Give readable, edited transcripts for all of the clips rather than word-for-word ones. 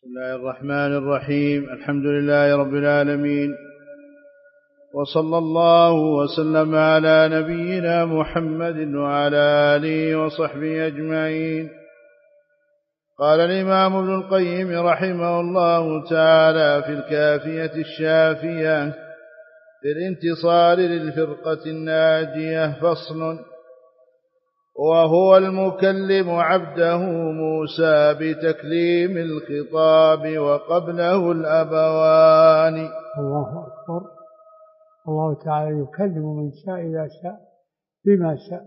بسم الله الرحمن الرحيم. الحمد لله رب العالمين، وصلى الله وسلم على نبينا محمد وعلى آله وصحبه أجمعين. قال الإمام ابن القيم رحمه الله تعالى في الكافية الشافية في الانتصار للفرقة الناجية: فصل: وهو المكلم عبده موسى بتكليم الخطاب وقبله الأبوان. الله أكبر. الله تعالى يكلم من شاء إذا شاء بما شاء.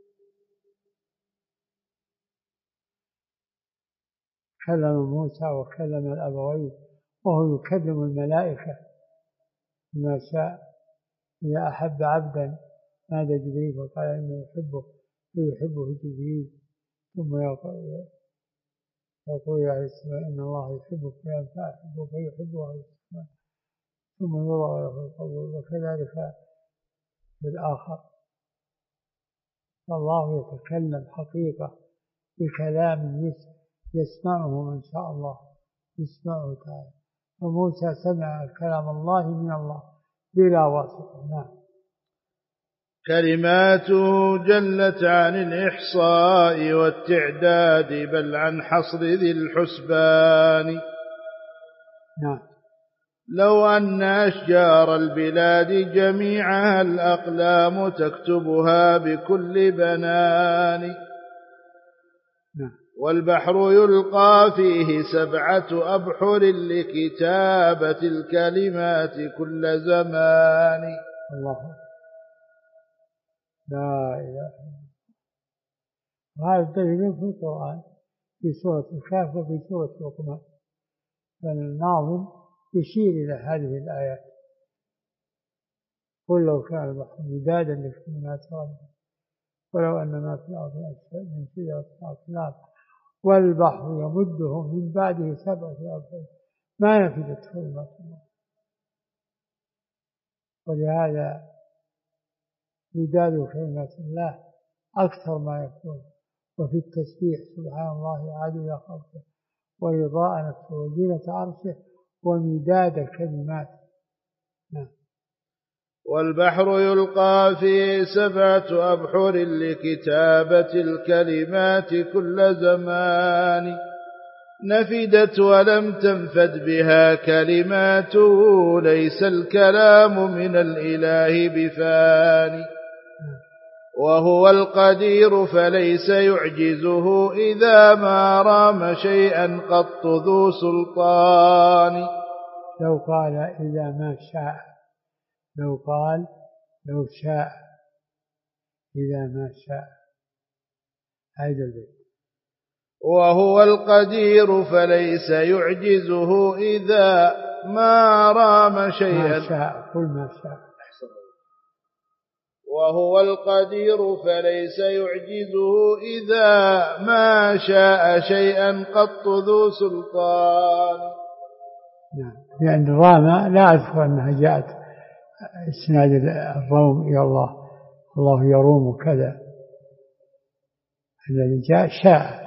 كلم موسى وكلم الأبوين، وهو يكلم الملائكة بما شاء. إذا أحب عبدا نادى جبريل وقال إنه يحبه فيحبه جبريل، ثم يقول يا أهل السماء إن الله يحب فلان فأحبه فيحبه أهل السماء، ثم يوضع له القبول، وكذلك في الآخر. فالله يتكلم حقيقة بكلام يسمعه من شاء الله، يسمعه تعالى. فموسى سمع كلام الله من الله بلا واسطة. نعم. كلماته جلت عن الإحصاء والتعداد، بل عن حصر ذي الحسبان. نعم. لو أن أشجار البلاد جميعها الأقلام تكتبها بكل بنان. نعم. والبحر يلقى فيه 7 أبحر لكتابة الكلمات كل زمان. الله لا إله إلا الله. وهذا الدليل في القرآن في سورة الكهف وفي سورة لقمان، فالناظم يشير إلى هذه الآيات: قل لو كان البحر مدادا لكلمات ربي ولو أن ما في الأرض من شجرة أقلام والبحر يمده من بعده 7 أبحر ما نفدت كلمات الله. ولهذا مداد كلمات الله أكثر ما يكون، وفي التسبيح سبحان الله عدد خلقه ورضاء نفسه وزينة عرشه ومداد الكلمات. نعم. والبحر يلقى فيه 7 أبحر لكتابة الكلمات كل زمان. نفدت ولم تنفد بها كلماته، ليس الكلام من الإله بفاني. وهو القدير فليس يعجزه، إذا ما رام شيئا قط ذو سلطان. لو قال إذا ما شاء، لو قال لو شاء إذا ما شاء، هذا البيت. وهو القدير فليس يعجزه، إذا ما رام شيئا ما شاء، كل ما شاء. وهو القدير فليس يعجزه، إذا ما شاء شيئا قط ذو سلطان. نعم. لأن الرامة لا أذكر أنها جاءت إسناد الروم إلى الله، الله يروم كذا. الذي جاء شاء.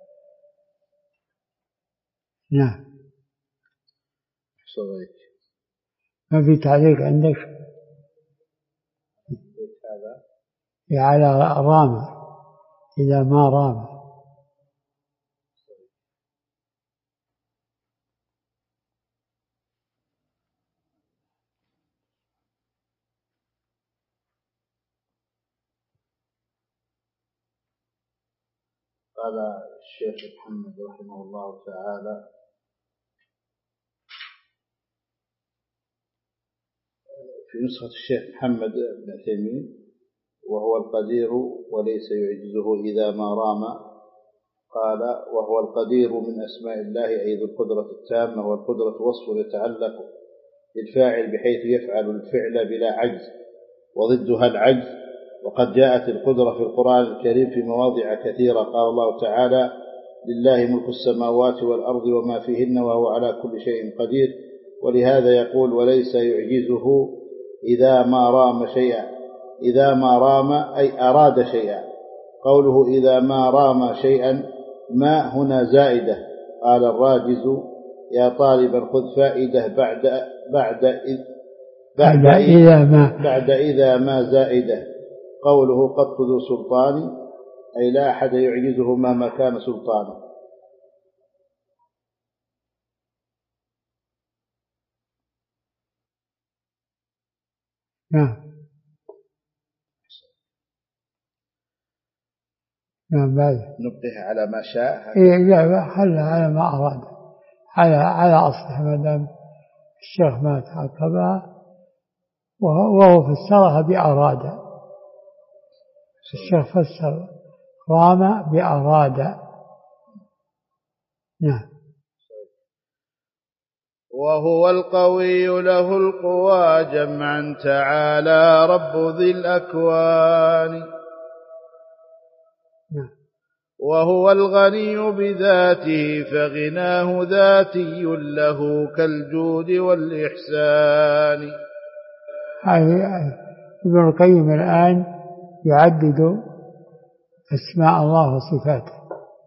نعم. ما في تعليق عندك على رام إذا ما رام؟ قال الشيخ محمد رحمه الله تعالى في نسخة الشيخ محمد بن عثيمين: وهو القدير وليس يعجزه إذا ما رام. قال: وهو القدير من أسماء الله، أي ذو القدرة التامة، والقدرة وصف يتعلق بالفاعل بحيث يفعل الفعل بلا عجز، وضدها العجز. وقد جاءت القدرة في القرآن الكريم في مواضع كثيرة. قال الله تعالى: لله ملك السماوات والأرض وما فيهن وهو على كل شيء قدير. ولهذا يقول: وليس يعجزه إذا ما رام شيئا. إذا ما رام أي أراد شيئا. قوله إذا ما رام شيئا ما هنا زائدة. قال الراجز: يا طالبا خذ فائدة بعد إذا ما زائدة. قوله قط ذو سلطان أي لا أحد يعجزه مهما كان سلطانه. نعم بعد نبقيه على ما شاء. خلى على ما أراد، على أصلها ما دام الشيخ ما تعقبها، وهو فسرها بأراد. الشيخ فسر رام بأراد. نعم. وهو القوي له القوى جمعا تعالى رب ذي الأكوان. نعم. وهو الغني بذاته فغناه ذاتي له كالجود والإحسان. ابن القيم الآن يعدد أسماء الله وصفاته،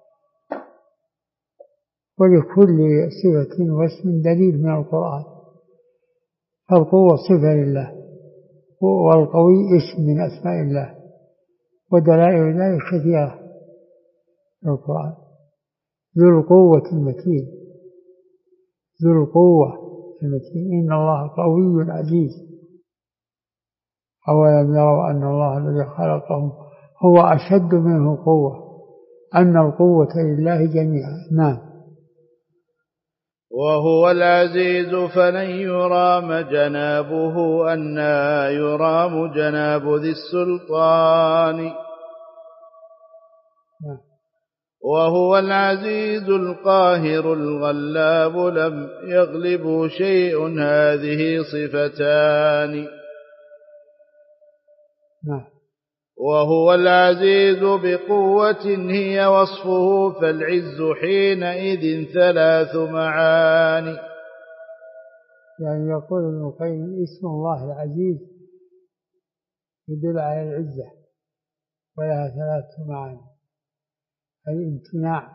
ولكل صفة واسم دليل من القرآن. فالقوة صفة لله، والقوي اسم من أسماء الله، ودلائل ذلك كثيرة في القرآن. ذو القوة المتين، ذو القوة المتين، إن الله قوي عزيز. أولم يروا أن الله الذي خلقهم هو أشد منه قوة، أن القوة لله جميعا. نعم. وهو العزيز فلن يرام جنابه أنى يرام جناب ذي السلطان. نعم. وهو العزيز القاهر الغلاب لم يغلب شيء هذه صفتان. نعم. وهو العزيز بقوة هي وصفه فالعز حينئذ ثلاث معاني. يعني يقول ابن القيم اسم الله العزيز يدل على العزة، ولها ثلاث معاني: الامتناع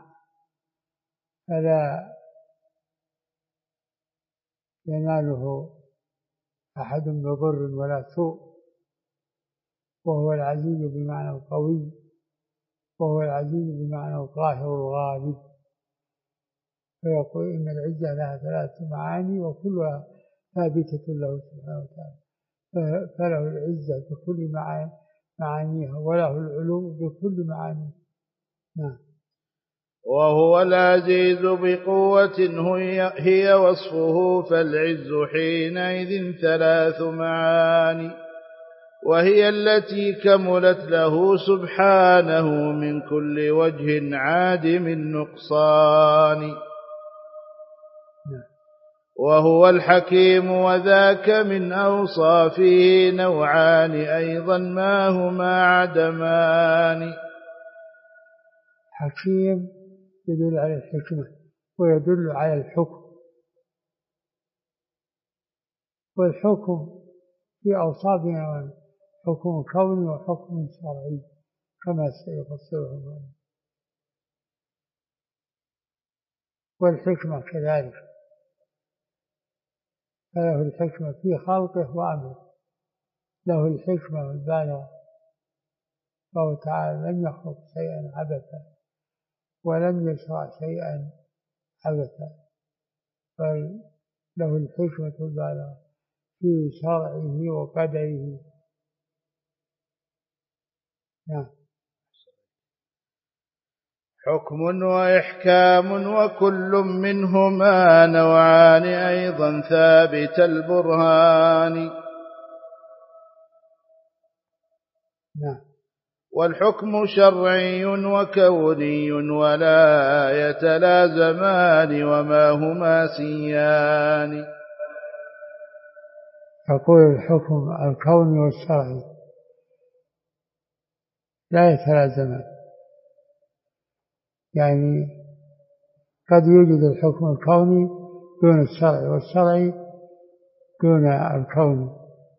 فلا يناله أحد بضر ولا سوء، وهو العزيز بمعنى القوي، وهو العزيز بمعنى القاهر الغالب. فيقول إن العزة لها ثلاث معاني وكلها ثابتة له سبحانه وتعالى، فله العزة بكل معانيها، وله العلو بكل معانيها. نعم. وهو العزيز بقوة هي وصفه فالعز حينئذ ثلاث معاني، وهي التي كملت له سبحانه من كل وجه عادم النقصان. وهو الحكيم وذاك من أوصافه نوعان أيضا ما هما عدمان. حكيم يدل على الحكمة ويدل على الحكم، والحكم في أوصافنا حكم كوني وحكم شرعي كما سيفصله الله. والحكمة كذلك، فله الحكمة في خلقه وأمره، له الحكمة والبالغة. فهو تعالى لم يخلق شيئا عبثا ولم يشرع شيئا عبثا، بل له الحكمة والبالغة في شرعه وقدره. نعم. حكم وإحكام وكل منهما نوعان أيضا ثابت البرهان. نعم. والحكم شرعي وكوني ولا يتلازمان وما هما سيان. يقول الحكم الكوني والشرعي لا يتلازمان، يعني قد يوجد الحكم الكوني دون الشرعي، والشرعي دون الكوني،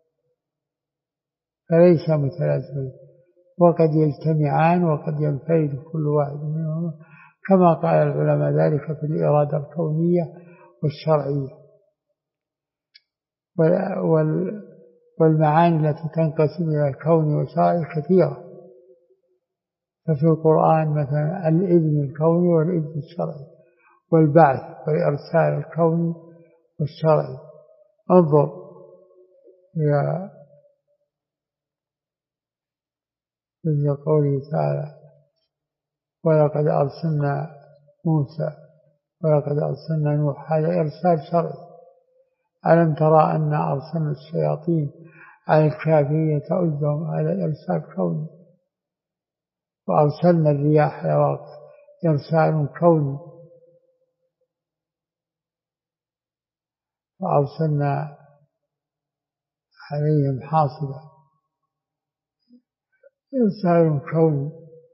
فليس متلازمين، وقد يجتمعان وقد ينفرد كل واحد منهما، كما قال العلماء ذلك في الإرادة الكونية والشرعية. والمعاني التي تنقسم إلى الكون والشرعي كثيرة، ففي القرآن مثلا الإذن الكوني والإذن الشرعي، والبعث والإرسال الكوني والشرعي. انظر إلى قوله تعالى: ولقد أرسلنا موسى ولقد أرسلنا نوح، هذا إرسال شرعي. ألم ترى أن أرسلنا الشياطين على الكافرين تؤذهم، هذا إرسال كوني. وأرسلنا الرياح لواقع، إرسال كوني. وأرسلنا عليهم حاصبا، إرسال كوني.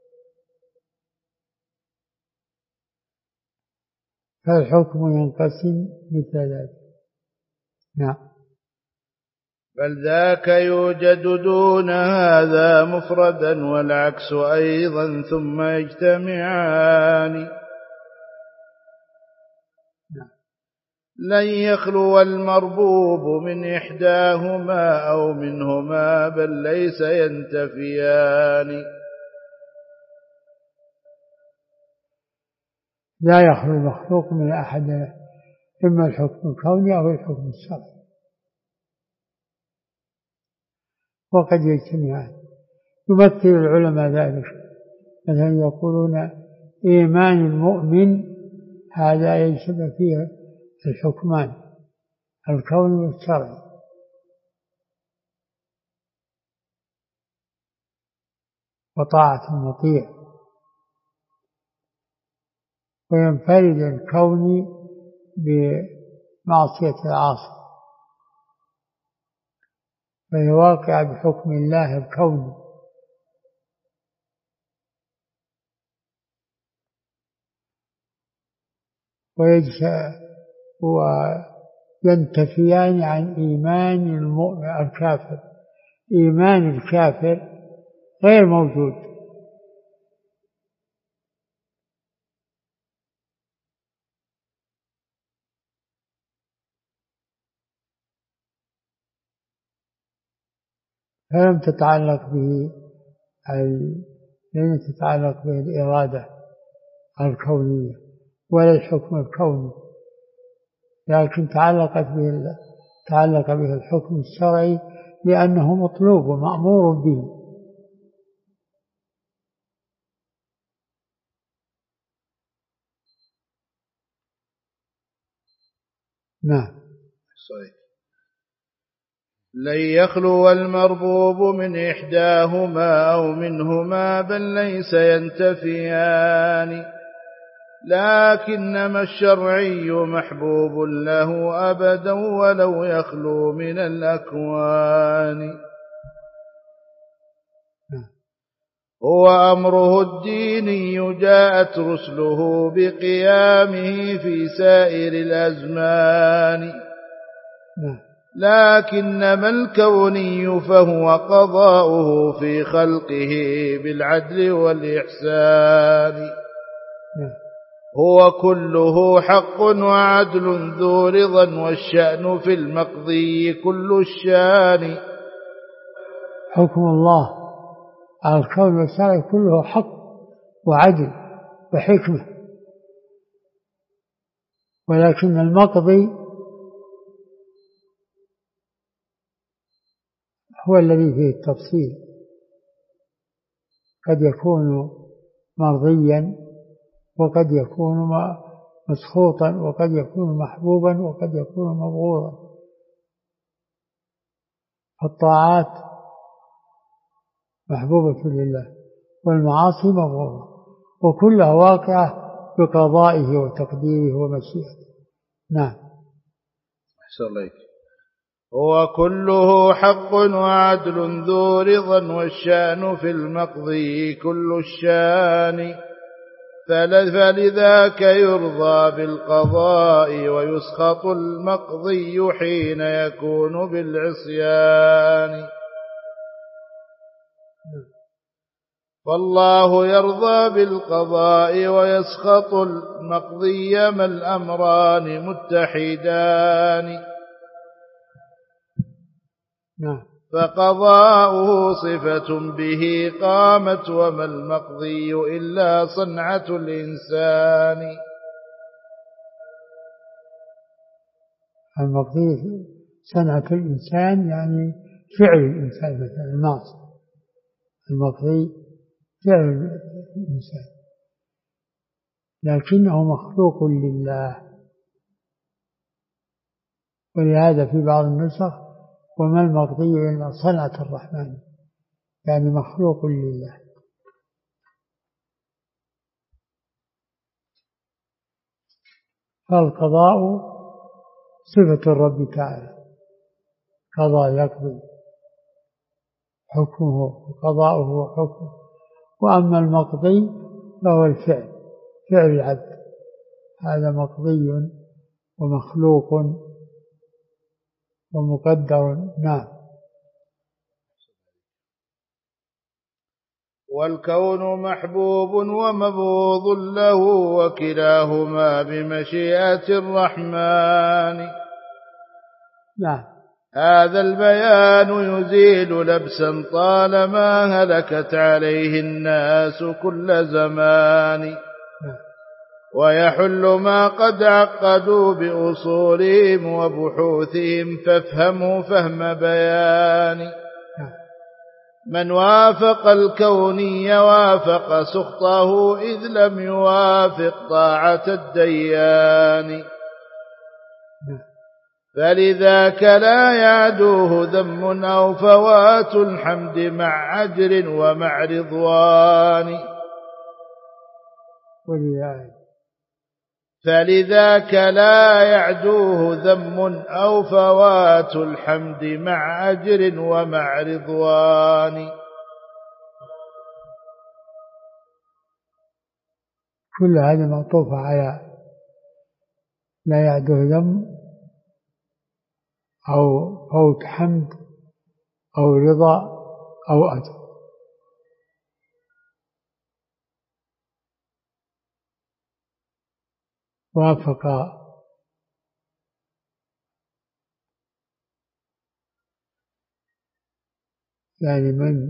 فالحكم ينقسم بثلاث. نعم. بل ذاك يوجد دون هذا مفردا والعكس أيضا ثم يجتمعان. لن يخلو المربوب من إحداهما أو منهما بل ليس ينتفيان. لا يخلو المخلوق من أحد، إما الحكم الكوني أو الحكم الشرعي، وقد يجتمعان. يمثل العلماء ذلك، مثلا يقولون إيمان المؤمن هذا يجتمع فيه الحكمان الكوني والشرعي. وطاعة المطيع. وينفرد الكوني بمعصية العاصي، فهي واقع بحكم الله الكوني. وينتفيان عن إيمان الكافر. إيمان الكافر غير موجود. فلم تتعلق به الإرادة الكونية ولا الحكم الكوني، لكن تعلق به الحكم الشرعي لأنه مطلوب ومأمور به. نعم. صحيح. لن يخلو المربوب من إحداهما أو منهما بل ليس ينتفيان. لكنما الشرعي محبوب له أبدا ولو يخلو من الأكوان. هو أمره الديني جاءت رسله بقيامه في سائر الأزمان. لكنما الكوني فهو قضاؤه في خلقه بالعدل والإحسان. هو كله حق وعدل ذو رضا والشأن في المقضي كل الشان. حكم الله على الكون والشرع كله حق وعدل وحكمة، ولكن المقضي هو الذي فيه التفصيل، قد يكون مرضيا وقد يكون مسخوطا وقد يكون محبوبا وقد يكون مبغوضا. الطاعات محبوبة لله والمعاصي مبغوضة، وكلها واقعة بقضائه وتقديره ومشيئته. نعم. أحسن الله. هو كله حق وعدل ذو رضا والشأن في المقضي كل الشان. فلذاك يرضى بالقضاء ويسخط المقضي حين يكون بالعصيان. والله يرضى بالقضاء ويسخط المقضي ما الأمران متحدان. فقضاؤه صفة به قامت وما المقضي إلا صنعة الإنسان. المقضي صنعة الإنسان يعني فعل الإنسان مثلا الناصر، المقضي فعل الإنسان لكنه مخلوق لله، ولهذا في بعض النسخ وما المقضي إلا صنعة الرحمن، يعني مخلوق لله. فالقضاء صفة الرب تعالى، قضاء يقضي حكمه وقضاؤه حكمه. وأما المقضي فهو الفعل، فعل العبد، هذا مقضي ومخلوق ومقدر. نعم. والكون محبوب ومبغوض له وكلاهما بمشيئة الرحمن. نعم. هذا البيان يزيل لبسا طالما هلكت عليه الناس كل زمان، ويحل ما قد عقدوا بأصولهم وبحوثهم، فافهموا فهم بيان. من وافق الكوني وافق سخطه إذ لم يوافق طاعة الديان، فلذاك لا يعدوه ذم أو فوات الحمد مع أجر ومع رضوان. فلذاك لا يعدوه ذم أو فوات الحمد مع أجر ومع رضوان. كل هذا معطوف على لا يعدوه ذم أو فوت حمد أو رضا أو أجر. وافق يعني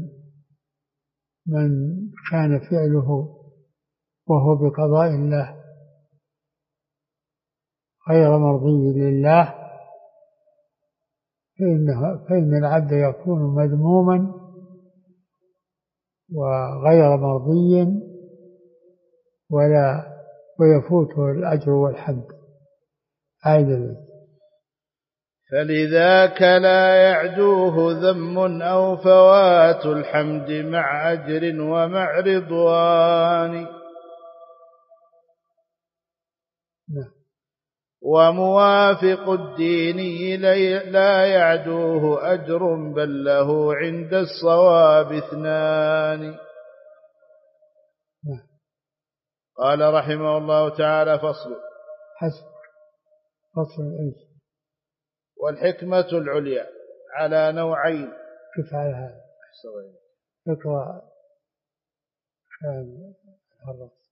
من كان فعله وهو بقضاء الله غير مرضي لله فإن العبد يكون مذموما وغير مرضي ويفوته الأجر والحمد. عادل. فلذاك لا يعدوه ذم أو فوات الحمد مع أجر ومع رضوان. وموافق الدين لا يعدوه أجر بل له عند الصواب اثنان. قال رحمه الله تعالى: فصل. فصل إيش؟ والحكمة العليا على نوعين. كيف على هذا؟ اقرأ كان الرأس.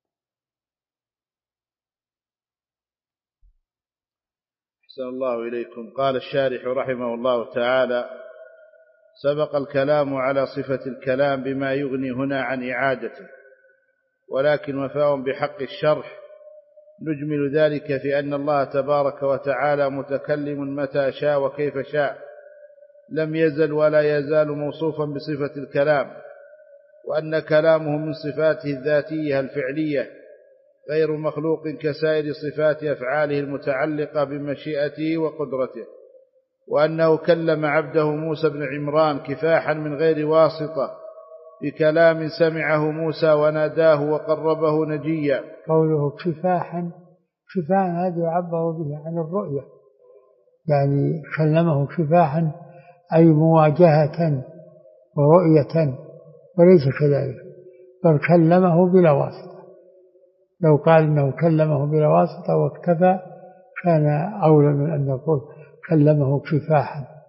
أحسن الله إليكم. قال الشارح رحمه الله تعالى: سبق الكلام على صفة الكلام بما يغني هنا عن إعادته، ولكن وفاء بحق الشرح نجمل ذلك في أن الله تبارك وتعالى متكلم متى شاء وكيف شاء، لم يزل ولا يزال موصوفا بصفة الكلام، وأن كلامه من صفاته الذاتية الفعلية غير مخلوق كسائر صفات أفعاله المتعلقة بمشيئته وقدرته، وأنه كلم عبده موسى بن عمران كفاحا من غير واسطة بكلام سمعه موسى وناداه وقربه نجيا. قوله كفاحا هذا يعبر به عن الرؤية، يعني كلمه كفاحا أي مواجهة ورؤية، وليس كذلك، بل كلمه بلا واسطة. لو قال إنه كلمه بلا واسطة واكتفى كان أولى من أن يقول كلمه كفاحا.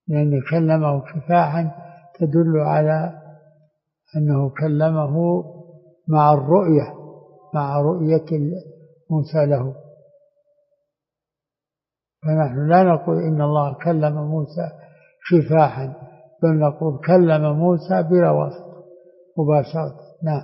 لأن كلمه كفاحا تدل على أنه كلمه مع الرؤية، مع رؤية موسى له. فنحن لا نقول إن الله كلم موسى كفاحا، بل نقول كلم موسى بلا واسطة مباشرة. نعم.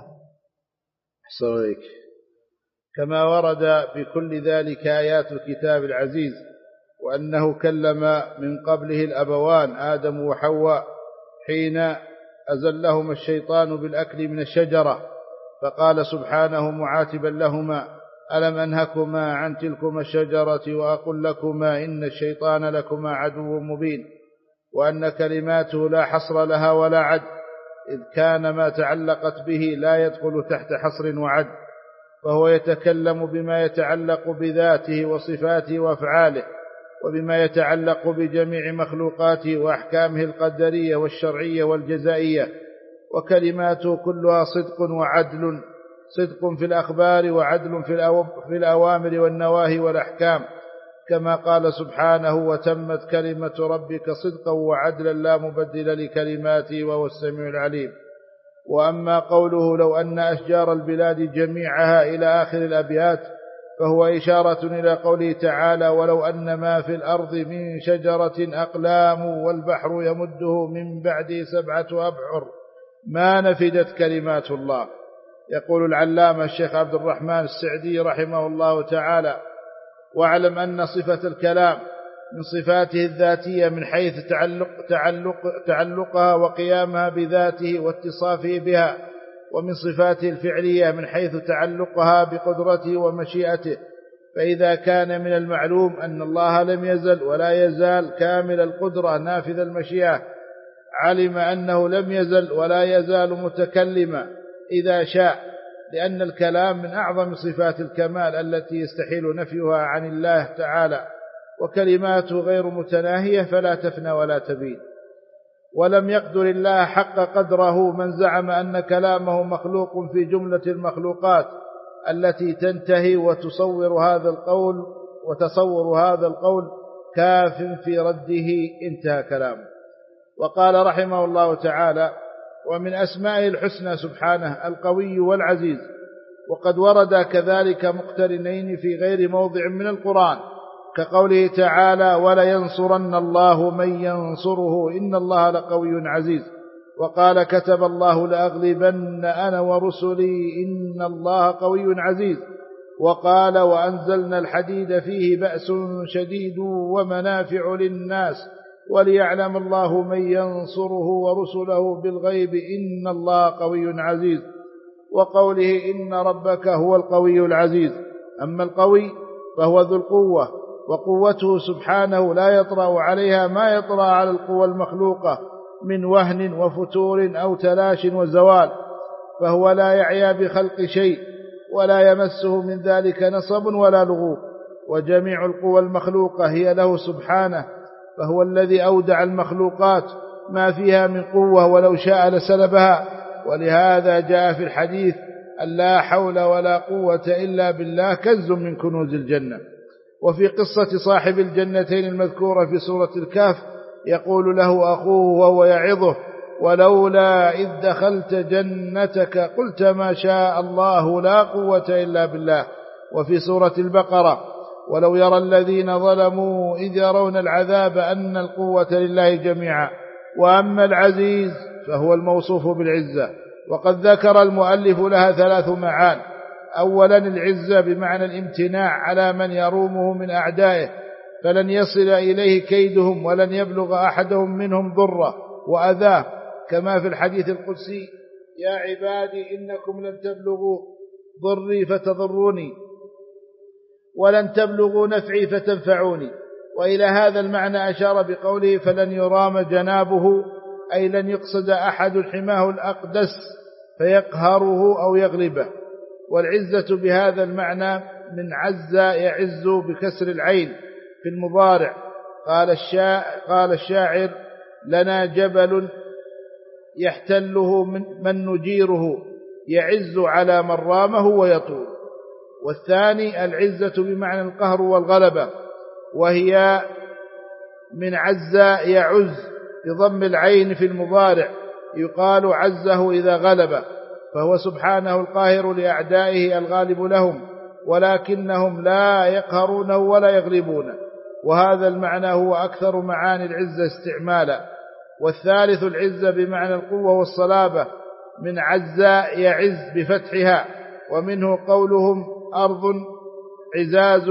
أحسن. كما ورد بكل ذلك آيات الكتاب العزيز، وأنه كلم من قبله الأبوان آدم وحواء حين أزلهما الشيطان بالأكل من الشجرة، فقال سبحانه معاتبا لهما: ألم أنهكما عن تلكما الشجرة وأقل لكما إن الشيطان لكما عدو مبين، وأن كلماته لا حصر لها ولا عد، إذ كان ما تعلقت به لا يدخل تحت حصر وعد، فهو يتكلم بما يتعلق بذاته وصفاته وأفعاله، وبما يتعلق بجميع مخلوقاته وأحكامه القدرية والشرعية والجزائية، وكلماته كلها صدق وعدل، صدق في الأخبار وعدل في الأوامر والنواهي والأحكام، كما قال سبحانه: وتمت كلمة ربك صدقا وعدلا لا مبدل لكلماته وهو السميع العليم. وأما قوله: لو أن أشجار البلاد جميعها إلى آخر الأبيات، فهو إشارة إلى قوله تعالى: ولو أن ما في الأرض من شجرة أقلام والبحر يمده من بعده 7 أبحر ما نفدت كلمات الله. يقول العلامة الشيخ عبد الرحمن السعدي رحمه الله تعالى: واعلم أن صفة الكلام من صفاته الذاتية من حيث تعلقها وقيامها بذاته واتصافه بها، ومن صفاته الفعلية من حيث تعلقها بقدرته ومشيئته. فإذا كان من المعلوم أن الله لم يزل ولا يزال كامل القدرة نافذ المشيئة، علم أنه لم يزل ولا يزال متكلما إذا شاء، لأن الكلام من أعظم صفات الكمال التي يستحيل نفيها عن الله تعالى، وكلماته غير متناهية فلا تفنى ولا تبيد. ولم يقدر الله حق قدره من زعم أن كلامه مخلوق في جملة المخلوقات التي تنتهي، وتصور هذا القول كاف في رده. انتهى كلامه. وقال رحمه الله تعالى: ومن أسمائه الحسنى سبحانه القوي والعزيز، وقد ورد كذلك مقترنين في غير موضع من القرآن، كقوله تعالى: ولينصرن الله من ينصره إن الله لقوي عزيز. وقال: كتب الله لأغلبن أنا ورسلي إن الله قوي عزيز. وقال: وأنزلنا الحديد فيه بأس شديد ومنافع للناس وليعلم الله من ينصره ورسله بالغيب إن الله قوي عزيز. وقوله: إن ربك هو القوي العزيز. أما القوي فهو ذو القوة، وقوته سبحانه لا يطرأ عليها ما يطرأ على القوى المخلوقة من وهن وفتور أو تلاش وزوال، فهو لا يعيا بخلق شيء ولا يمسه من ذلك نصب ولا لغوب، وجميع القوى المخلوقة هي له سبحانه، فهو الذي أودع المخلوقات ما فيها من قوة ولو شاء لسلبها. ولهذا جاء في الحديث: أن لا حول ولا قوة إلا بالله كنز من كنوز الجنة. وفي قصة صاحب الجنتين المذكورة في سورة الكهف يقول له أخوه وهو يعظه: ولولا إذ دخلت جنتك قلت ما شاء الله لا قوة إلا بالله. وفي سورة البقرة: ولو يرى الذين ظلموا إذ يرون العذاب أن القوة لله جميعا. وأما العزيز فهو الموصوف بالعزة، وقد ذكر المؤلف لها 3 معان: أولا العزة بمعنى الامتناع على من يرومه من أعدائه، فلن يصل إليه كيدهم ولن يبلغ أحدهم منهم ضره وأذاه، كما في الحديث القدسي: يا عبادي إنكم لن تبلغوا ضري فتضروني ولن تبلغوا نفعي فتنفعوني. وإلى هذا المعنى أشار بقوله: فلن يرام جنابه، أي لن يقصد أحد حماه الأقدس فيقهره أو يغلبه. والعزة بهذا المعنى من عز يعز بكسر العين في المضارع. قال الشاعر: لنا جبل يحتله من نجيره يعز على من رامه ويطول. والثاني العزة بمعنى القهر والغلبة، وهي من عز يعز بضم العين في المضارع، يقال عزه إذا غلب، فهو سبحانه القاهر لأعدائه الغالب لهم، ولكنهم لا يقهرونه ولا يغلبونه، وهذا المعنى هو أكثر معاني العزة استعمالا. والثالث العزة بمعنى القوة والصلابة، من عز يعز بفتحها، ومنه قولهم أرض عزاز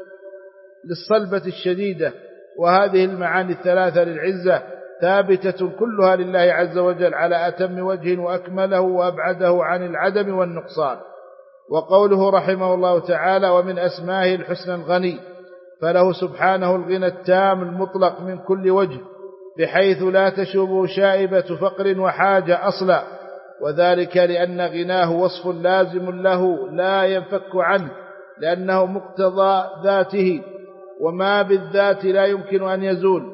للصلبة الشديدة. وهذه المعاني الثلاثة للعزة ثابتة كلها لله عز وجل على أتم وجه وأكمله وأبعده عن العدم والنقصان. وقوله رحمه الله تعالى: ومن أسمائه الحسنى الغني، فله سبحانه الغنى التام المطلق من كل وجه، بحيث لا تشوبه شائبة فقر وحاجة أصلا، وذلك لأن غناه وصف لازم له لا ينفك عنه، لأنه مقتضى ذاته، وما بالذات لا يمكن أن يزول،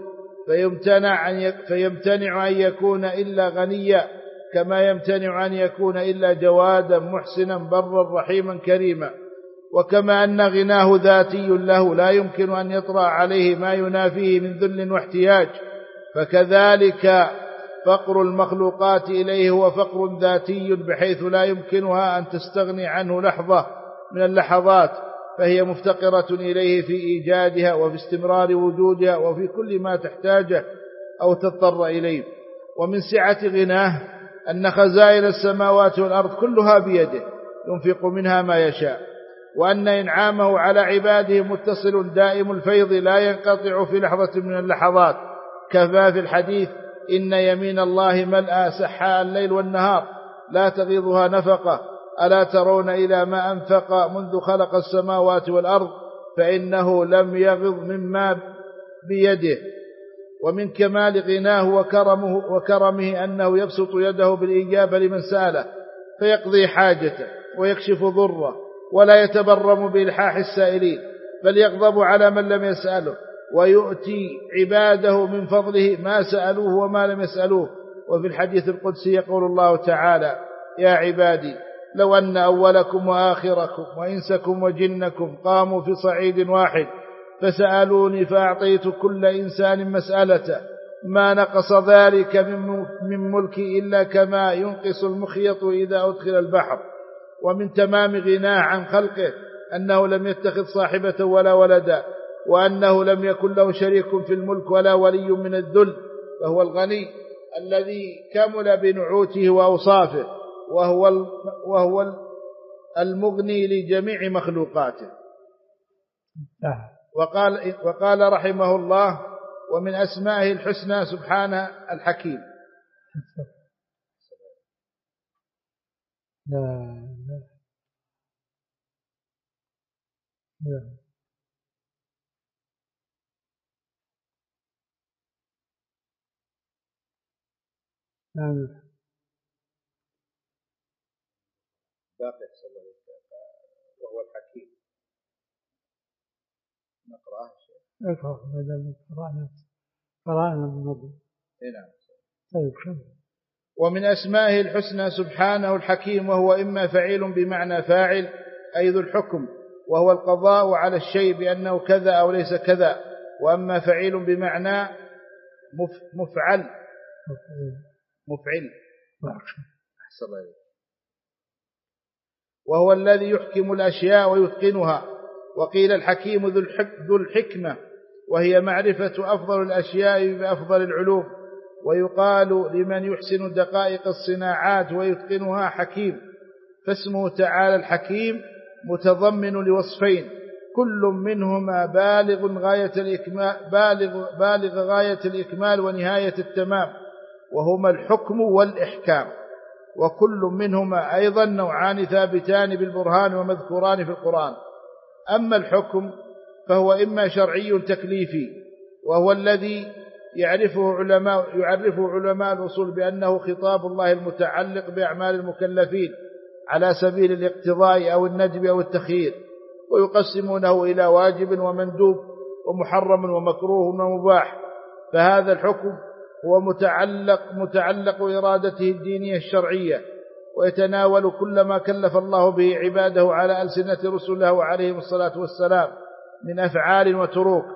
فيمتنع أن يكون إلا غنيا، كما يمتنع أن يكون إلا جوادا محسنا برا رحيما كريما. وكما أن غناه ذاتي له لا يمكن أن يطرأ عليه ما ينافيه من ذل واحتياج، فكذلك فقر المخلوقات إليه هو فقر ذاتي، بحيث لا يمكنها أن تستغني عنه لحظة من اللحظات، فهي مفتقرة إليه في إيجادها وفي استمرار وجودها وفي كل ما تحتاجه أو تضطر إليه. ومن سعة غناه أن خزائن السماوات والأرض كلها بيده، ينفق منها ما يشاء، وأن إنعامه على عباده متصل دائم الفيض لا ينقطع في لحظة من اللحظات، كما في الحديث: إن يمين الله ملأى سحاء الليل والنهار لا تغيضها نفقة، ألا ترون إلى ما أنفق منذ خلق السماوات والأرض فإنه لم يغض مما بيده. ومن كمال غناه وكرمه أنه يبسط يده بالإجابة لمن سأله، فيقضي حاجته ويكشف ضره، ولا يتبرم بإلحاح السائلين، بل يغضب على من لم يسأله، ويؤتي عباده من فضله ما سألوه وما لم يسألوه. وفي الحديث القدسي يقول الله تعالى: يا عبادي لو أن أولكم وآخركم وإنسكم وجنكم قاموا في صعيد واحد فسألوني فأعطيت كل إنسان مسألته ما نقص ذلك من ملكي إلا كما ينقص المخيط إذا أدخل البحر. ومن تمام غناه عن خلقه أنه لم يتخذ صاحبة ولا ولدا، وأنه لم يكن له شريك في الملك ولا ولي من الذل، فهو الغني الذي كمل بنعوته وأوصافه، وهو المغني لجميع مخلوقاته. وقال رحمه الله: ومن أسمائه الحسنى سبحانه الحكيم. باقي وهو الحكيم. نقرأه اقرأ بدل قرأنا من نظر. نعم. طيب شو. ومن أسمائه الحسنى سبحانه الحكيم، وهو إما فعيل بمعنى فاعل أي ذو الحكم، وهو القضاء على الشيء بأنه كذا أو ليس كذا، وأما فعيل بمعنى مفعل. أحسن الله عليك. وهو الذي يحكم الأشياء ويتقنها. وقيل الحكيم ذو الحكمة، وهي معرفة أفضل الأشياء بأفضل العلوم. ويقال لمن يحسن دقائق الصناعات ويتقنها حكيم. فاسمه تعالى الحكيم متضمن لوصفين، كل منهما بالغ غاية الإكمال ونهاية التمام، وهما الحكم والإحكام. وكل منهما أيضا نوعان ثابتان بالبرهان ومذكوران في القرآن. أما الحكم فهو إما شرعي تكليفي، وهو الذي يعرفه علماء الأصول بأنه خطاب الله المتعلق بأعمال المكلفين على سبيل الاقتضاء أو الندب أو التخيير، ويقسمونه إلى واجب ومندوب ومحرم ومكروه ومباح. فهذا الحكم هو متعلق إرادته الدينية الشرعية، ويتناول كل ما كلف الله به عباده على ألسنة رسله عليهم الصلاة والسلام من أفعال وتروك.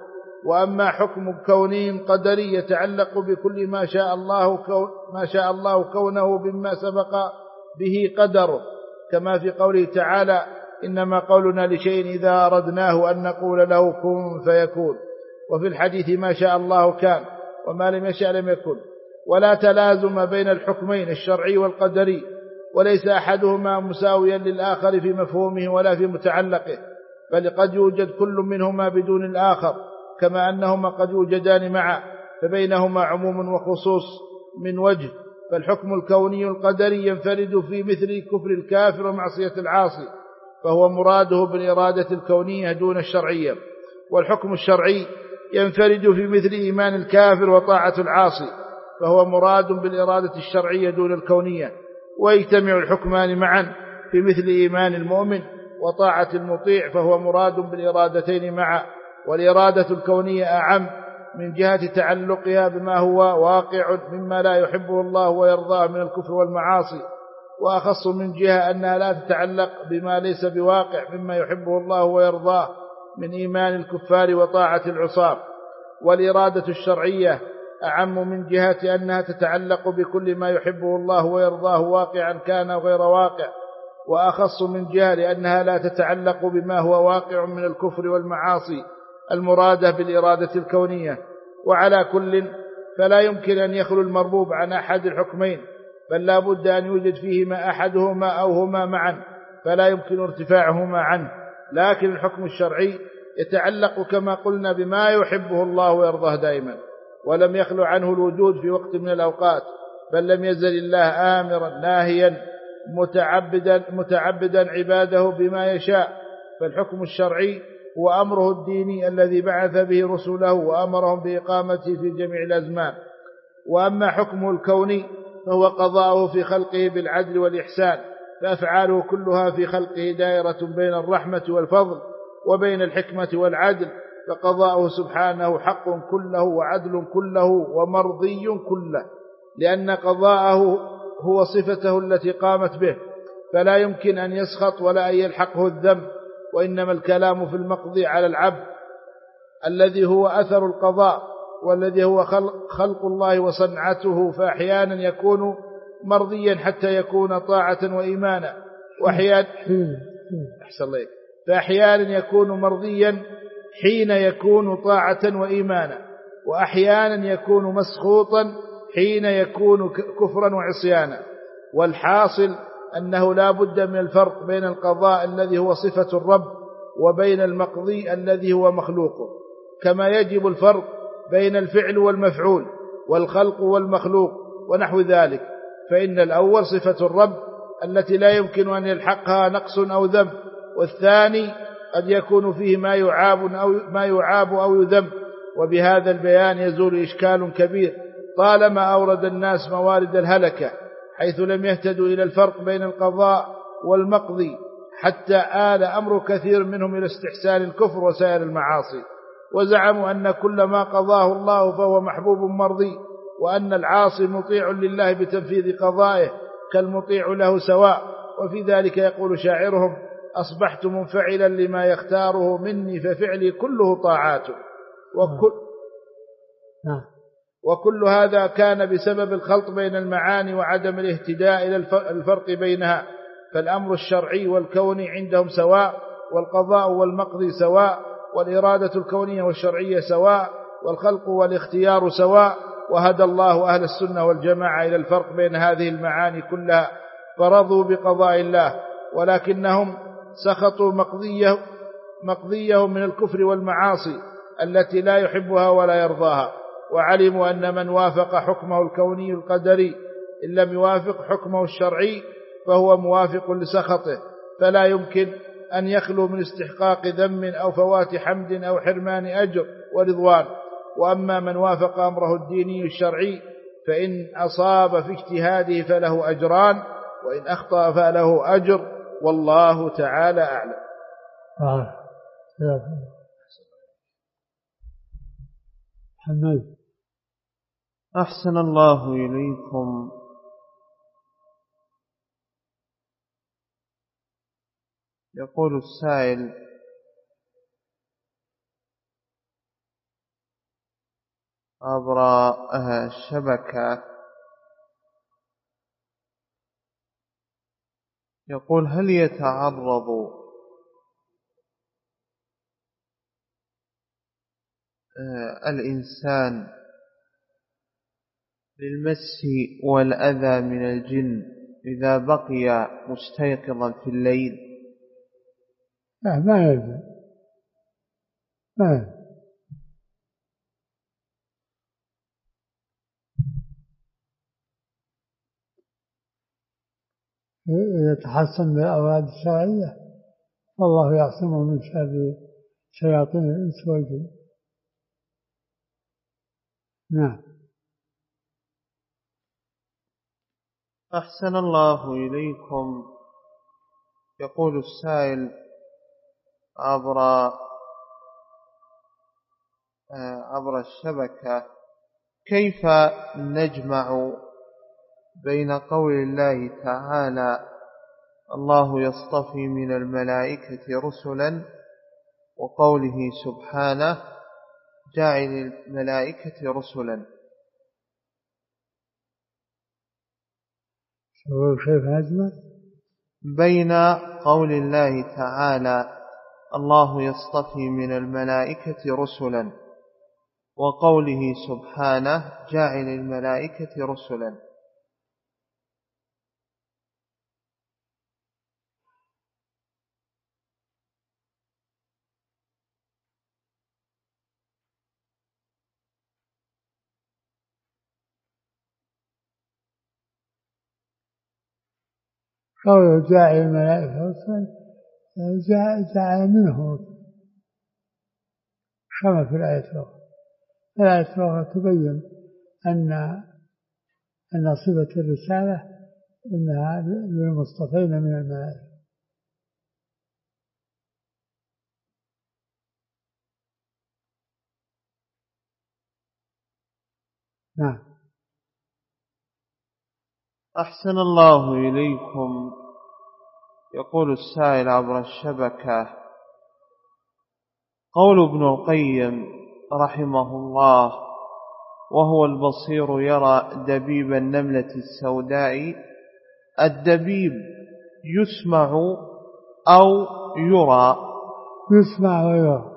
وأما حكم كوني قدري يتعلق بكل ما شاء الله كونه بما سبق به قدره، كما في قوله تعالى: إنما قولنا لشيء إذا أردناه أن نقول له كن فيكون. وفي الحديث: ما شاء الله كان وما لم يشأ لم يكن. ولا تلازم بين الحكمين الشرعي والقدري، وليس أحدهما مساويا للآخر في مفهومه ولا في متعلقه، بل قد يوجد كل منهما بدون الآخر، كما أنهما قد يوجدان معا، فبينهما عموم وخصوص من وجه. فالحكم الكوني القدري ينفرد في مثل كفر الكافر ومعصية العاصي، فهو مراده بالإرادة الكونية دون الشرعية. والحكم الشرعي ينفرد في مثل إيمان الكافر وطاعة العاصي، فهو مراد بالإرادة الشرعية دون الكونية. ويجتمع الحكمان معا في مثل إيمان المؤمن وطاعة المطيع، فهو مراد بالإرادتين معا. والإرادة الكونية أعم من جهة تعلقها بما هو واقع مما لا يحبه الله ويرضاه من الكفر والمعاصي، وأخص من جهة أنها لا تتعلق بما ليس بواقع مما يحبه الله ويرضاه من إيمان الكفار وطاعة العصاة. والإرادة الشرعية أعم من جهة أنها تتعلق بكل ما يحبه الله ويرضاه واقعا كان غير واقع، وأخص من جهة لأنها لا تتعلق بما هو واقع من الكفر والمعاصي المرادة بالإرادة الكونية. وعلى كل فلا يمكن أن يخلو المربوب عن أحد الحكمين، بل لا بد أن يوجد فيهما أحدهما أو هما معا، فلا يمكن ارتفاعهما عنه. لكن الحكم الشرعي يتعلق كما قلنا بما يحبه الله ويرضاه دائما، ولم يخلو عنه الوجود في وقت من الأوقات، بل لم يزل الله آمرا ناهيا متعبدا عباده بما يشاء. فالحكم الشرعي هو أمره الديني الذي بعث به رسله وأمرهم بإقامته في جميع الأزمان. وأما حكمه الكوني فهو قضاؤه في خلقه بالعدل والإحسان، فأفعاله كلها في خلقه دائرة بين الرحمة والفضل وبين الحكمة والعدل، فقضاؤه سبحانه حق كله وعدل كله ومرضي كله، لأن قضاءه هو صفته التي قامت به، فلا يمكن أن يسخط ولا أن يلحقه الذنب. وإنما الكلام في المقضي على العبد الذي هو أثر القضاء، والذي هو خلق الله وصنعته، فأحيانا يكون مرضيا حتى يكون طاعة وإيمانا، فأحيانا يكون مرضيا حين يكون طاعة وإيمانا، وأحيانا يكون مسخوطا حين يكون كفرا وعصيانا. والحاصل أنه لا بد من الفرق بين القضاء الذي هو صفة الرب وبين المقضي الذي هو مخلوقه، كما يجب الفرق بين الفعل والمفعول والخلق والمخلوق ونحو ذلك. فإن الأول صفة الرب التي لا يمكن أن يلحقها نقص أو ذنب، والثاني قد يكون فيه ما يعاب أو يذم. وبهذا البيان يزول إشكال كبير طالما أورد الناس موارد الهلكة، حيث لم يهتدوا إلى الفرق بين القضاء والمقضي، حتى آل أمر كثير منهم إلى استحسان الكفر وسائر المعاصي، وزعموا أن كل ما قضاه الله فهو محبوب مرضي، وأن العاصي مطيع لله بتنفيذ قضائه كالمطيع له سواء. وفي ذلك يقول شاعرهم: أصبحت منفعلا لما يختاره مني ففعلي كله طاعاته. وكل هذا كان بسبب الخلط بين المعاني وعدم الاهتداء إلى الفرق بينها. فالأمر الشرعي والكوني عندهم سواء، والقضاء والمقضي سواء، والإرادة الكونية والشرعية سواء، والخلق والاختيار سواء. وهدى الله أهل السنة والجماعة إلى الفرق بين هذه المعاني كلها، فرضوا بقضاء الله، ولكنهم سخطوا مقضيه من الكفر والمعاصي التي لا يحبها ولا يرضاها. وعلموا أن من وافق حكمه الكوني القدري إن لم يوافق حكمه الشرعي فهو موافق لسخطه، فلا يمكن أن يخلو من استحقاق ذم أو فوات حمد أو حرمان أجر ورضوان. وأما من وافق أمره الديني الشرعي فإن أصاب في اجتهاده فله أجران، وإن أخطأ فله أجر، والله تعالى أعلم. محمد. أحسن الله إليكم. يقول السائل: عبر الشبكة يقول: هل يتعرض الإنسان للمس والأذى من الجن إذا بقي مستيقظا في الليل؟ لا، ما يلزم. إذا تحصن بالأوامر الشرعية والله يعصمه من شر شياطين الإنس والجن. نعم. أحسن الله إليكم. يقول السائل عبر الشبكة: كيف نجمع بين قول الله تعالى: الله يصطفي من الملائكة رسلا، وقوله سبحانه: جاعل الملائكة رسلا؟ كيف نجمع بين قول الله تعالى: الله يصطفي من الملائكة رسلا، وقوله سبحانه: جاعل الملائكة رسلا؟ قوله جاعل الملائكة رسلا جاعل منه كما في الآية الأخرى. الآية الأخرى تبين أن صفة الرسالة إنها للمصطفين من الملائكة. نعم. أحسن الله إليكم. يقول السائل عبر الشبكة: قول ابن القيم رحمه الله: وهو البصير يرى دبيب النملة السوداء، الدبيب يسمع أو يرى؟ يسمع ويرى.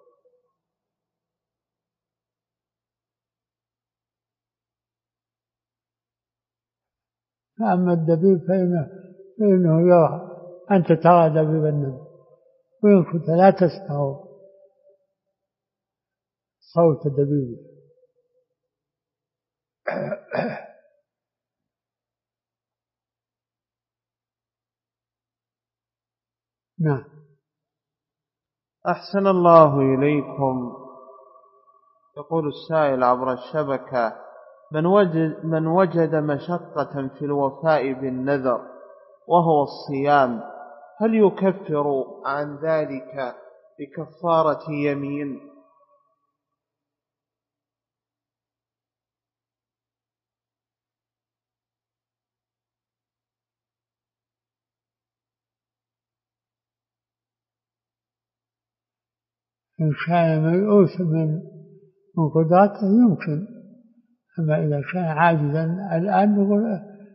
أما الدبيب فإنه يرى. أنت ترى دبيب النمل وإن كنت لا تسمع صوت الدبيب. نعم. أحسن الله إليكم. يقول السائل عبر الشبكة: من وجد مشقة في الوفاء بالنذر وهو الصيام، هل يكفر عن ذلك بكفارة يمين؟ إن كان ميؤوس من قدراته يمكن. أما إذا كان عاجزا الآن نقول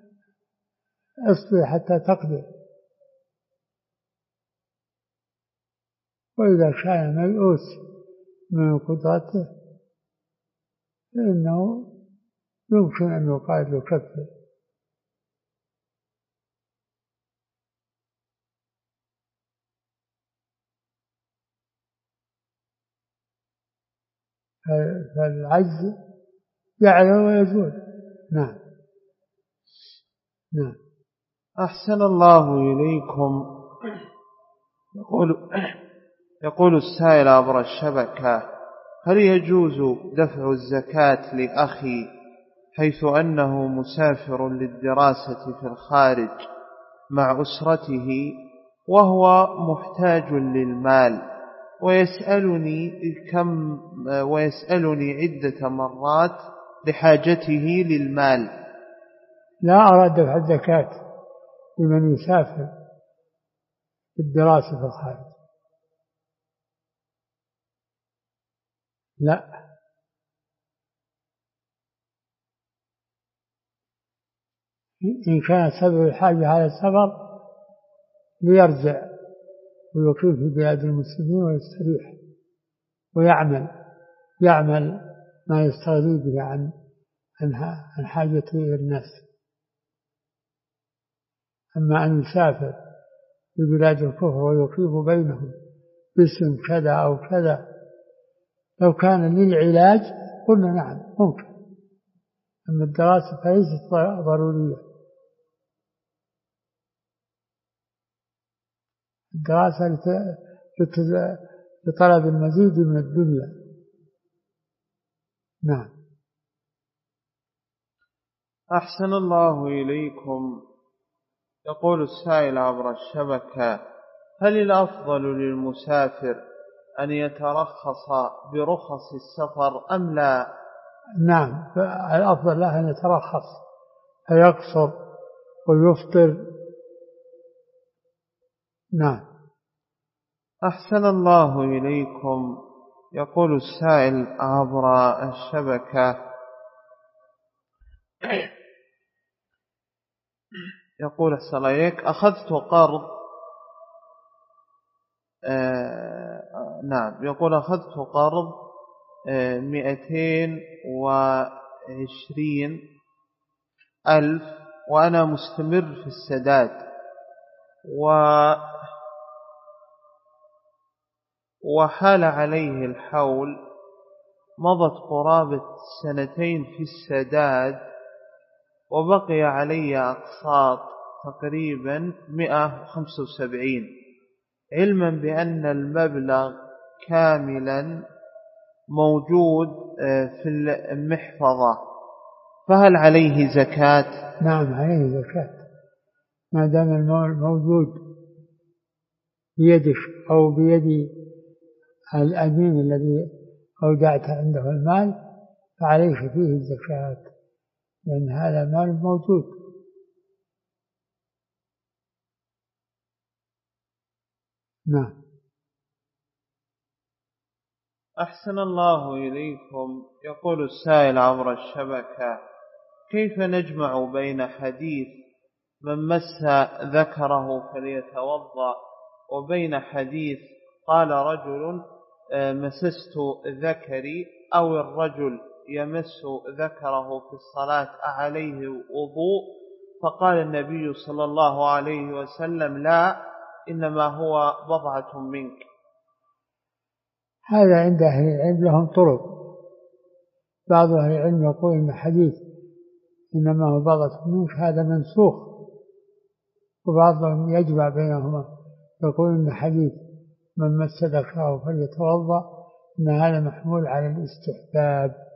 اصبر حتى تقدر. وإذا كان ميؤوس من قدرته فإنه يمكن أن يقال له كفر. فالعجز يعلى ويزول. نعم. نعم. أحسن الله إليكم. يقول السائل عبر الشبكة: هل يجوز دفع الزكاة لأخي حيث أنه مسافر للدراسة في الخارج مع أسرته وهو محتاج للمال، ويسألني عدة مرات لحاجته للمال؟ لا أرى دفع الزكاة لمن يسافر بالدراسة في الخارج. لا. إن كان سبب الحاجة على السفر ليرجع ويقيم في بلاد المسلمين ويستريح ويعمل ما يستغني به عن حاجته إلى الناس. أما أن يسافر في بلاد الكفر ويقيم بينهم باسم كذا أو كذا لو كان للعلاج قلنا نعم ممكن، أما الدراسة فليست ضرورية. الدراسة لطلب المزيد من الدنيا. نعم. أحسن الله إليكم. يقول السائل عبر الشبكة: هل الأفضل للمسافر أن يترخص برخص السفر أم لا؟ نعم، الأفضل له أن يترخص فيقصر ويفطر. نعم. أحسن الله إليكم. يقول السائل عبر الشبكة: يقول أحسن الله إليك، أخذت قرض نعم، يقول أخذت قرض 220,000 وأنا مستمر في السداد، وحال عليه الحول، مضت قرابة 2 في السداد وبقي علي أقساط تقريبا 175، علما بأن المبلغ كاملا موجود في المحفظة، فهل عليه زكاة؟ نعم عليه زكاة ما دام المال موجود بيدك أو بيد الأمين الذي أودعت عنده المال، فعليك فيه الزكاة لأن هذا مال موجود. نعم. أحسن الله إليكم. يقول السائل عبر الشبكة: كيف نجمع بين حديث من مس ذكره فليتوضأ وبين حديث قال رجل مسست ذكري، أو الرجل يمس ذكره في الصلاة أعليه وضوء؟ فقال النبي صلى الله عليه وسلم: لا، إنما هو بضعة منك. هذا عند أهل العلم لهم طرق. بعض أهل العلم يقول إن حديث إنما هو بضعة منك هذا منسوخ، وبعضهم يجمع بينهما يقول إن حديث من مس ذكره فليتوضأ إن هذا محمول على الاستحباب.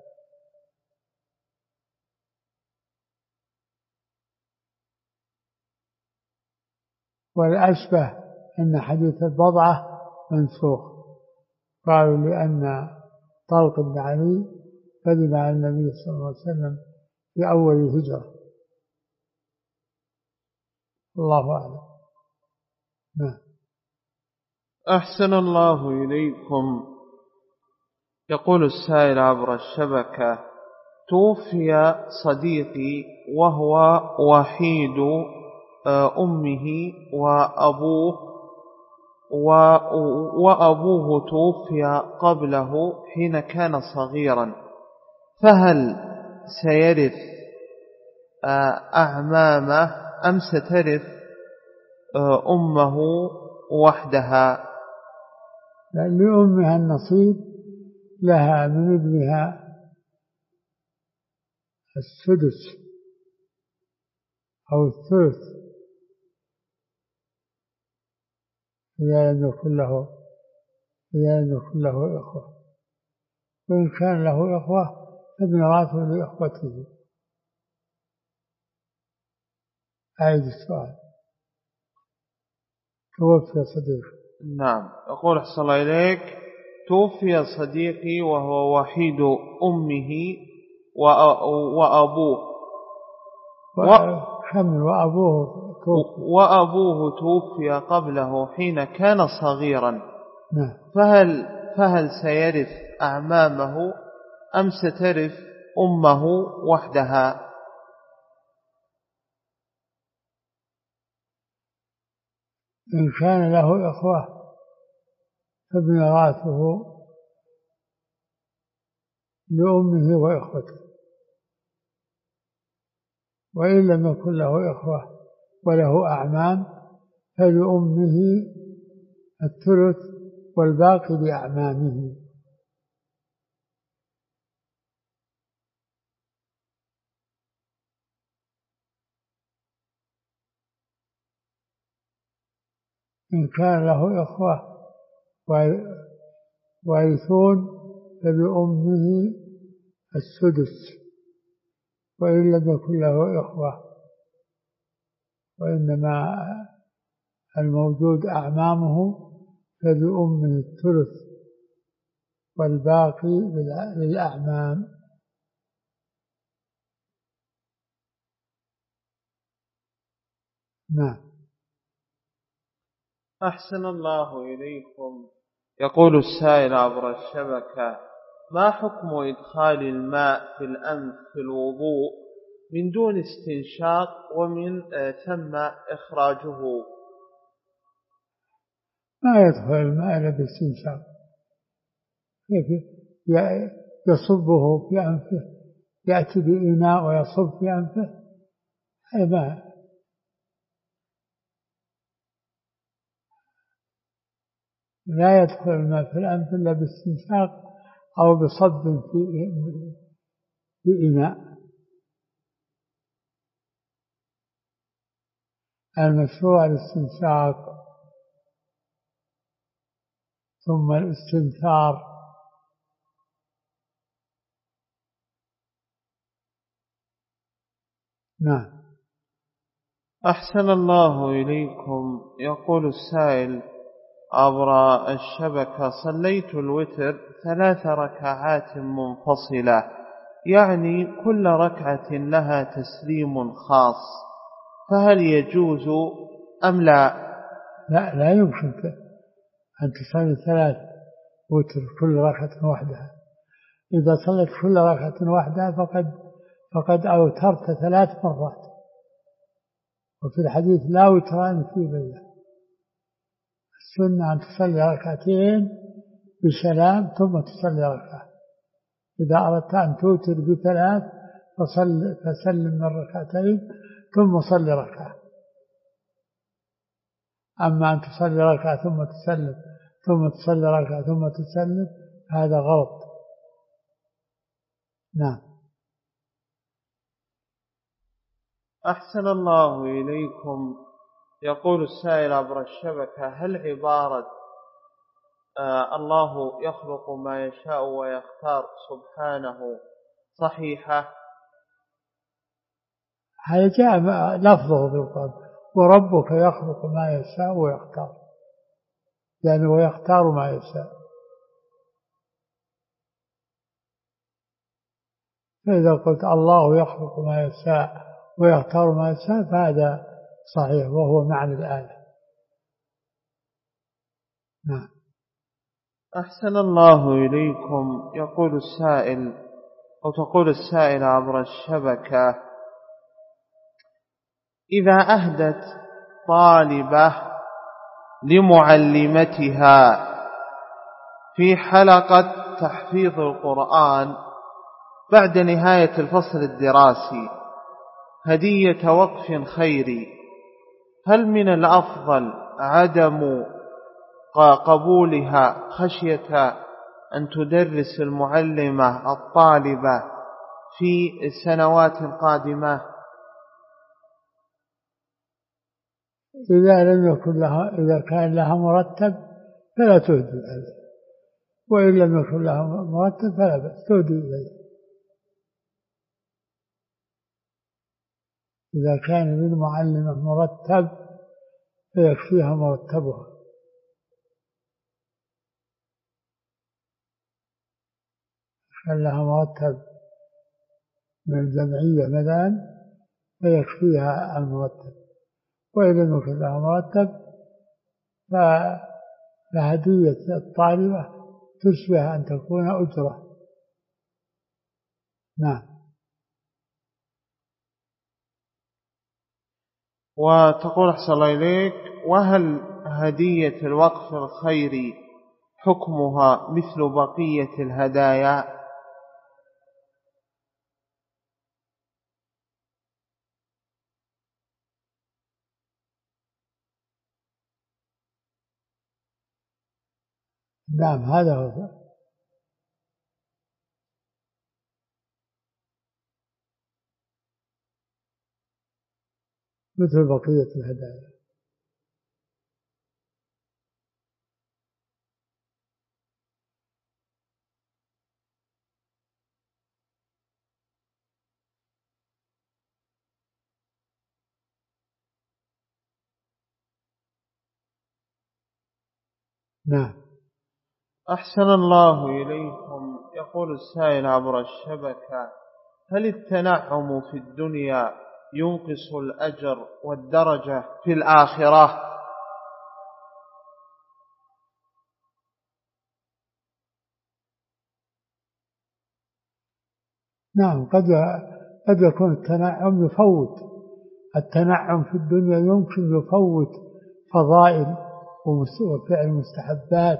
والأشبه أن حديث البضعة منسوخ، قالوا لأن طلق بن علي كذب على النبي صلى الله عليه وسلم في أول الهجرة. الله أعلم. نعم. أحسن الله إليكم. يقول السائل عبر الشبكة: توفي صديقي وهو وحيد أمه وأبوه توفي قبله حين كان صغيرا، فهل سيرث أعمامه أم سترث أمه وحدها؟ لأمها النصيب، لها من ابنها السدس أو الثلث إذا لم يكن له إخوة، وإن كان له إخوة فميراثه لإخوته. أعيد السؤال. توفي صديقي. نعم. يقول أحسن الله إليك: توفي صديقي وهو وحيد أمه وأبوه وأبوه توفي قبله حين كان صغيرا. نعم. فهل سيرث أعمامه أم سترث أمه وحدها؟ إن كان له إخوة فميراثه لأمه وإخوته، وإن لم يكن له إخوة وله أعمام فلأمه الثلث والباقي لأعمامه. إن كان له إخوة وارثون فلأمه السدس، وإن لم يكن له إخوة وإنما الموجود أعمامه فلأمه الثلث والباقي للأعمام. نعم. أحسن الله إليكم. يقول السائل عبر الشبكة: ما حكم إدخال الماء في الأنف في الوضوء من دون استنشاق ومن ثم إخراجه؟ ما يدخل الماء إلا باستنشاق، يصبه في أنفه، يأتي بإناء ويصب في أنفه، ما لا يدخل الماء في الأنف إلا باستنشاق أو بصب في إناء. المشروع الاستنشاق ثم الاستنثار. نعم. أحسن الله إليكم. يقول السائل عبر الشبكة: صليت الوتر 3 ركعات منفصلة، يعني كل ركعة لها تسليم خاص، فهل يجوز أم لا؟ لا يمكن أن تصلي 3 وتر كل ركعة وحدها. إذا صليت كل ركعة وحدها فقد أوترت 3 مرات، وفي الحديث لا وتران في ليلة. السنة أن تصلي ركعتين بسلام ثم تصلي ركعة. إذا أردت أن توتر ب3 فسلم من ركعتين ثم صلي ركعة. أما أن تصلي ركعة ثم تسلم ثم تصلي ركعة ثم تسلم هذا غلط. نعم. أحسن الله إليكم. يقول السائل عبر الشبكة: هل عبارة الله يخلق ما يشاء ويختار سبحانه صحيحة؟ هذا جاء لفظه بالقرآن: وربك يخلق ما يشاء ويختار، يعني ويختار ما يشاء. فإذا قلت الله يخلق ما يشاء ويختار ما يشاء فهذا صحيح وهو معنى الآية. نعم. أحسن الله إليكم. يقول السائل أو تقول السائل عبر الشبكة: إذا أهدت طالبة لمعلمتها في حلقة تحفيظ القرآن بعد نهاية الفصل الدراسي هدية وقف خيري، هل من الأفضل عدم قبولها خشية أن تدرس المعلمة الطالبة في السنوات القادمة؟ إذا كان لها مرتب فلا تهدي إليه، وإن لم يكن لها مرتب فلا بأس تهدي إليه. إذا كان للمعلمة مرتب فيكفيها مرتبها. كان لها مرتب من الجمعية مثلا فيكفيها المرتب، وإن لم يكن لها مرتب فهدية الطالبة تشبه أن تكون أجرة. نعم. وتقول أحسن الله إليك: وهل هدية الوقف الخيري حكمها مثل بقية الهدايا؟ نعم هذا هو مثل بقية الهدايا. نعم. أحسن الله إليكم. يقول السائل عبر الشبكة: هل التنعم في الدنيا ينقص الأجر والدرجة في الآخرة؟ نعم قد يكون التنعم يفوت. التنعم في الدنيا يمكن يفوت فضائل وفعل مستحبات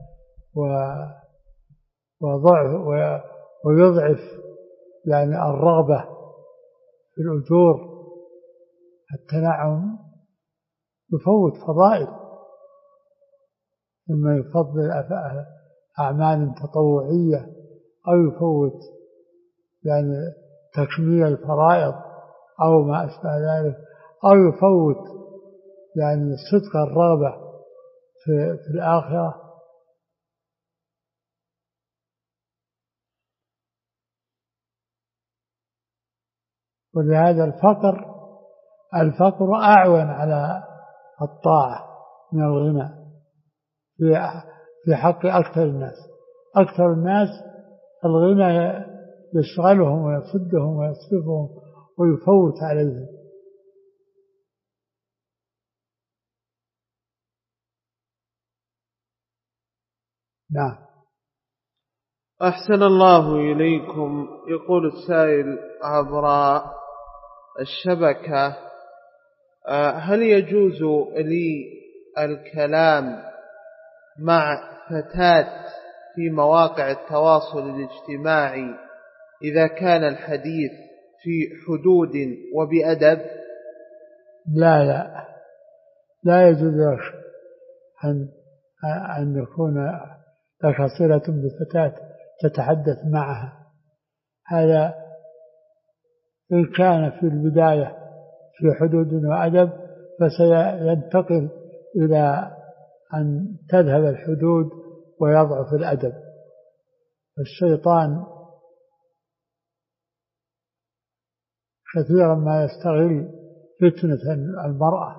وضعف ويضعف يعني الرغبة في الأجور. التنعم يفوت فضائل، إما يفضل أعمال تطوعية أو يفوت يعني تكميل الفرائض أو ما أشبه ذلك، أو يفوت يعني صدق الرغبة في الآخرة. ولهذا الفقر أعون على الطاعة من الغنى في حق أكثر الناس. أكثر الناس الغنى يشغلهم ويصدهم ويصرفهم ويفوت عليهم. نعم. أحسن الله إليكم. يقول السائل عبر الشبكة: هل يجوز لي الكلام مع فتاة في مواقع التواصل الاجتماعي إذا كان الحديث في حدود وبأدب؟ لا يجوز أن يكون لك صلة بفتاة تتحدث معها. هذا إن كان في البداية في حدود وأدب فسينتقل إلى أن تذهب الحدود ويضعف الأدب. الشيطان كثيرا ما يستغل فتنة المرأة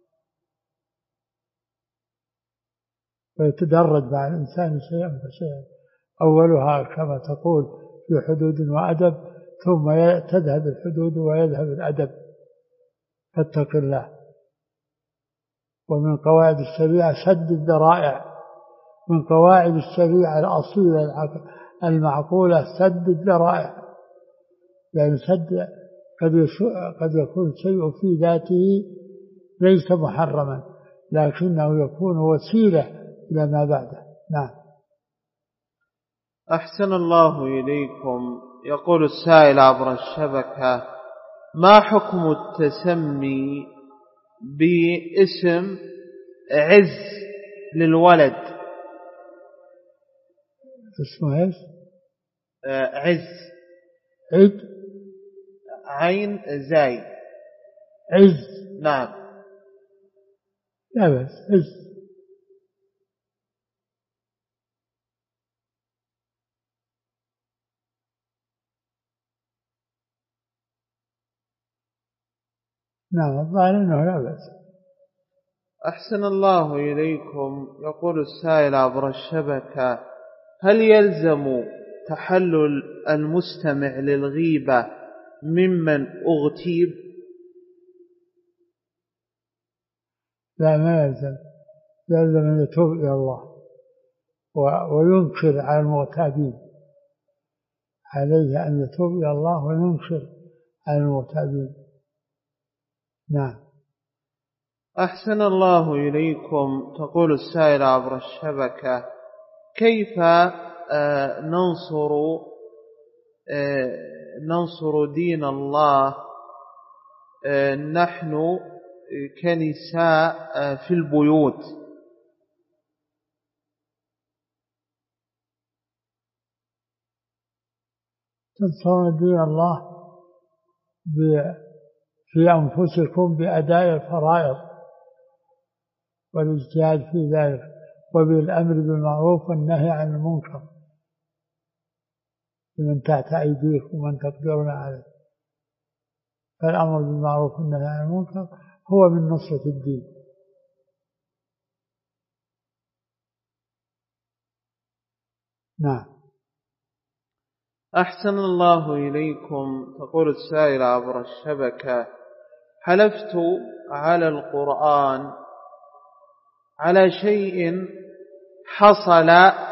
ويتدرج مع الإنسان شيئا فشيئا. أولها كما تقول في حدود وأدب، ثم تذهب الحدود ويذهب الأدب. فاتق الله. ومن قواعد الشريعة سد الذرائع، من قواعد الشريعة الأصيلة المعقولة سد الذرائع. يعني سد قد يكون شيء في ذاته ليس محرما، لكنه يكون وسيلة إلى ما بعده. نعم. أحسن الله إليكم. يقول السائل عبر الشبكة: ما حكم التسمي باسم عز للولد؟ اسمه ايش؟ عز. عين زاي. عز. نعم. لا بس عز. نعم الظاهر أنه لا بأس. أحسن الله إليكم. يقول السائل عبر الشبكة: هل يلزم تحلل المستمع للغيبة ممن أغتيب؟ لا ما يلزم. يلزم أن يتوب إلى الله وينكر على المغتابين. عليه أن يتوب إلى الله وينكر على المغتابين. نعم. أحسن الله إليكم. تقول السائل عبر الشبكة: كيف ننصر دين الله نحن كنساء في البيوت؟ تنصرون دين الله في أنفسكم بأداء الفرائض والاجتهاد في ذلك، وبالأمر بالمعروف والنهي عن المنكر لمن تحت أيديكم ومن تقدرون عليه. فالأمر بالمعروف والنهي عن المنكر هو من نصرة الدين. نعم. أحسن الله إليكم. تقول السائل عبر الشبكة: حلفت على القرآن على شيء حصل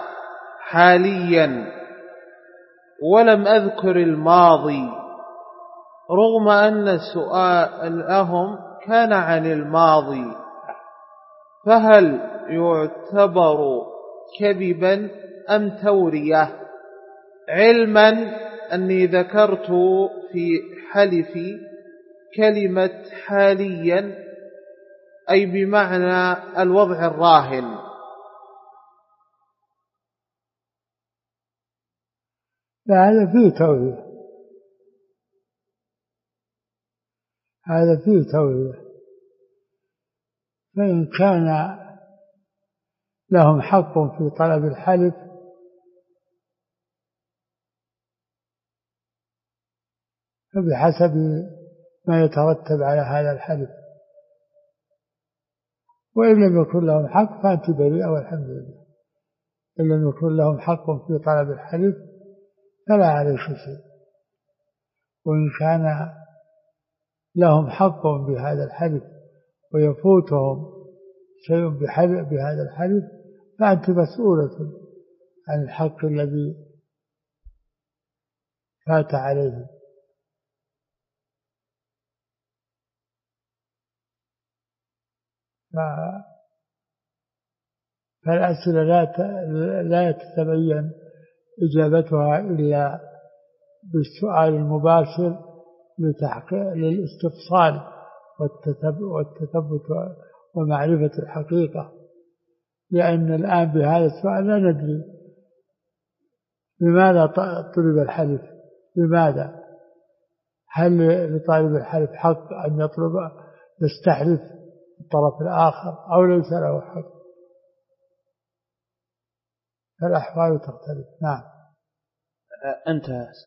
حاليا ولم أذكر الماضي، رغم أن سؤالهم كان عن الماضي، فهل يعتبر كذبا أم تورية؟ علما أني ذكرت في حلفي كلمة حاليا أي بمعنى الوضع الراهن. هذا فيه تورية، هذا فيه تورية. فإن كان لهم حق في طلب الحلف فبحسب ما يترتب على هذا الحلف، وإن لم يكن لهم حق فأنت بريئة والحمد لله. إن لم يكن لهم حق في طلب الحلف فلا عليك شيء. وإن كان لهم حق بهذا الحلف ويفوتهم شيء بهذا الحلف فأنت مسؤولة عن الحق الذي فات عليهم. فالأسئلة لا تتبين إجابتها إلا بالسؤال المباشر للاستفصال والتثبت ومعرفة الحقيقة. لأن الآن بهذا السؤال لا ندري لماذا طلب الحلف، لماذا؟ هل لطالب الحلف حق أن يستحلف الطرف الآخر أو ليس له حق؟ فالأحوال تختلف. نعم. انتهى.